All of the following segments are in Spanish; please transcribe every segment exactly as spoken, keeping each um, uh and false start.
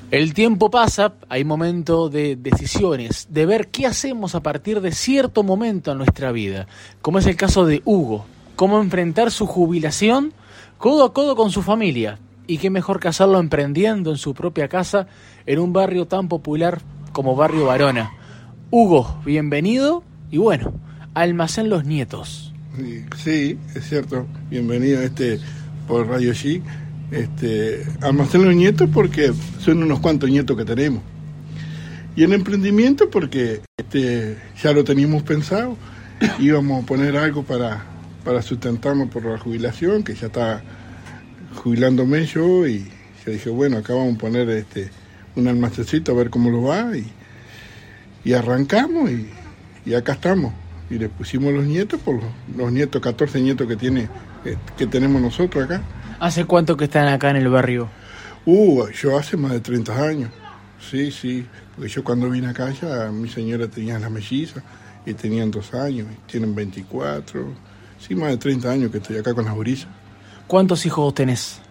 El tiempo pasa, hay momento de decisiones, de ver qué hacemos a partir de cierto momento en nuestra vida, como es el caso de Hugo, cómo enfrentar su jubilación codo a codo con su familia, y qué mejor que hacerlo emprendiendo en su propia casa en un barrio tan popular como Barrio Barona. Hugo, bienvenido, y bueno, Almacén Los Nietos. Sí, sí, es cierto, bienvenido este por Radio G. Este, Almacén Los Nietos porque son unos cuantos nietos que tenemos. Y en emprendimiento porque este, ya lo teníamos pensado, íbamos a poner algo para, para sustentarnos por la jubilación, que ya está jubilándome yo, y yo dije, bueno, acá vamos a poner este, un almacencito a ver cómo lo va, y, y arrancamos, y, y acá estamos. Y le pusimos los nietos por los, los nietos, catorce nietos que, tiene, que tenemos nosotros acá. ¿Hace cuánto que están acá en el barrio? Uh, yo hace más de treinta años. Sí, sí. Porque yo cuando vine acá ya mi señora tenía las mellizas y tenían dos años, y tienen veinticuatro. Sí, más de treinta años que estoy acá con las gurisas. ¿Cuántos hijos tenés?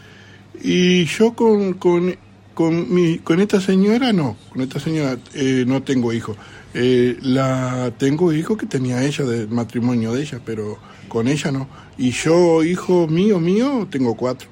Y yo con, con, con, mi, con esta señora no, con esta señora eh, no tengo hijos. Eh, la tengo hijos que tenía ella del matrimonio de ella, pero con ella no. Y yo, hijo mío, mío, tengo cuatro.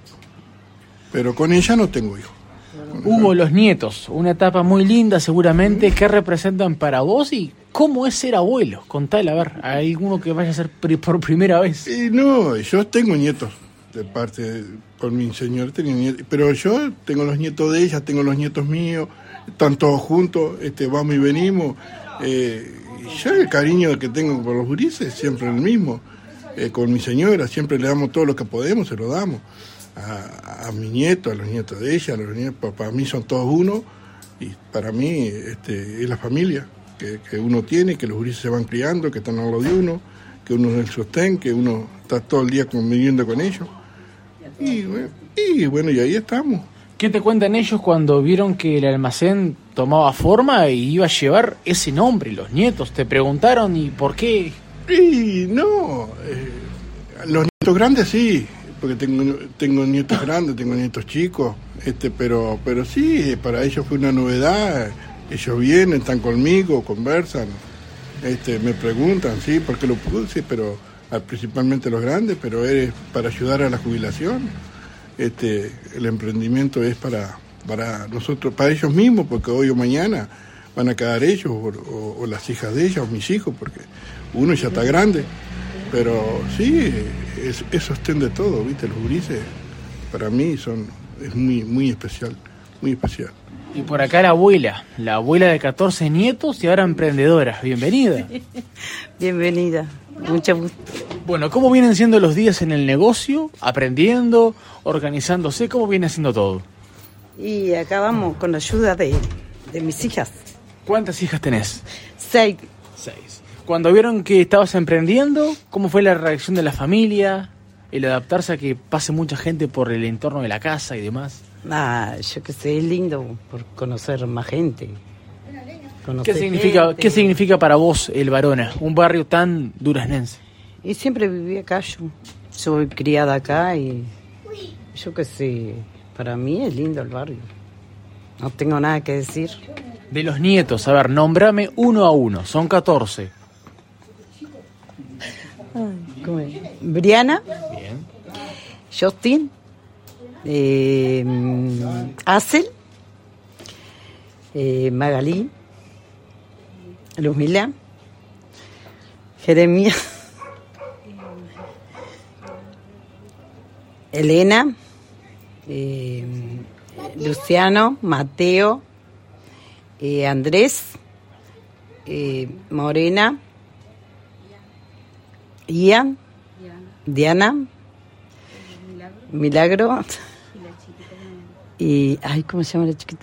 Pero con ella no tengo hijos. Hugo, los nietos, una etapa muy linda seguramente. ¿Qué representan para vos y cómo es ser abuelo? Contale, a ver, a alguno que vaya a ser por primera vez. Y no, yo tengo nietos, de parte, por mi señor tenía nietos. Pero yo tengo los nietos de ella, tengo los nietos míos, están todos juntos, este, vamos y venimos. Eh, yo el cariño que tengo por los gurises siempre es el mismo. Eh, con mi señora siempre le damos todo lo que podemos, se lo damos a, a mi nieto, a los nietos de ella, a los nietos, para mí son todos uno, y para mí este, es la familia que, que uno tiene, que los gurises se van criando, que están al lado de uno, que uno es el sostén, que uno está todo el día conviviendo con ellos, y bueno, y bueno, y ahí estamos. ¿Qué te cuentan ellos cuando vieron que el almacén tomaba forma y iba a llevar ese nombre, los nietos? ¿Te preguntaron y por qué? Y no, eh, los nietos grandes sí, porque tengo tengo nietos grandes, tengo nietos chicos, este, pero pero sí, para ellos fue una novedad. Ellos vienen, están conmigo, conversan, este, me preguntan, sí, por qué lo puse, pero principalmente los grandes, pero es para ayudar a la jubilación. Este, el emprendimiento es para para nosotros, para ellos mismos, porque hoy o mañana van a quedar ellos o, o, o las hijas de ellas o mis hijos, porque uno ya está grande, pero sí, es, es sostén de todo, ¿viste? Los gurises para mí son, es muy, muy especial, muy especial. Y por acá la abuela, la abuela de catorce nietos y ahora emprendedora. Bienvenida. Bienvenida, mucho gusto. Bueno, ¿cómo vienen siendo los días en el negocio? Aprendiendo, organizándose, ¿cómo viene haciendo todo? Y acá vamos con la ayuda de, de mis hijas. ¿Cuántas hijas tenés? Seis. Seis. Cuando vieron que estabas emprendiendo, ¿cómo fue la reacción de la familia? El adaptarse a que pase mucha gente por el entorno de la casa y demás. Ah, yo qué sé, es lindo por conocer más gente. Conocer ¿Qué significa, gente. ¿Qué significa para vos el Barona, un barrio tan duraznense? Y siempre viví acá yo. Soy criada acá y yo qué sé, para mí es lindo el barrio. No tengo nada que decir. De los nietos, a ver, nómbrame uno a uno, son catorce. Ay, ¿cómo es? Briana. Bien. Justin. Eh, Acel. Eh, Magalí. Luzmila. Jeremías. Elena. Eh, Luciano. Mateo. Eh, Andrés. Eh, Morena. Ian, Diana, Milagro, y, ay, ¿cómo se llama la chiquita?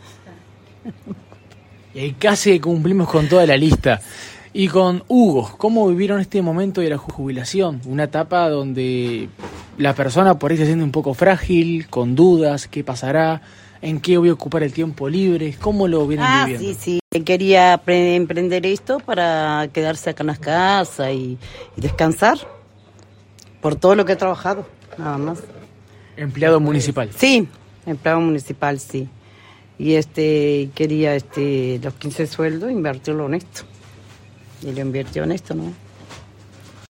Y ahí casi cumplimos con toda la lista. Y con Hugo, ¿cómo vivieron este momento de la jubilación? Una etapa donde la persona por ahí se siente un poco frágil, con dudas, ¿qué pasará? ¿En qué voy a ocupar el tiempo libre? ¿Cómo lo vienen ah, viviendo? Sí, sí. Quería pre- emprender esto para quedarse acá en las casas y, y descansar por todo lo que he trabajado, nada más. Empleado municipal. Sí, empleado municipal, sí. y este quería este los quince sueldos invertirlo en esto. Y lo invirtió en esto, ¿no?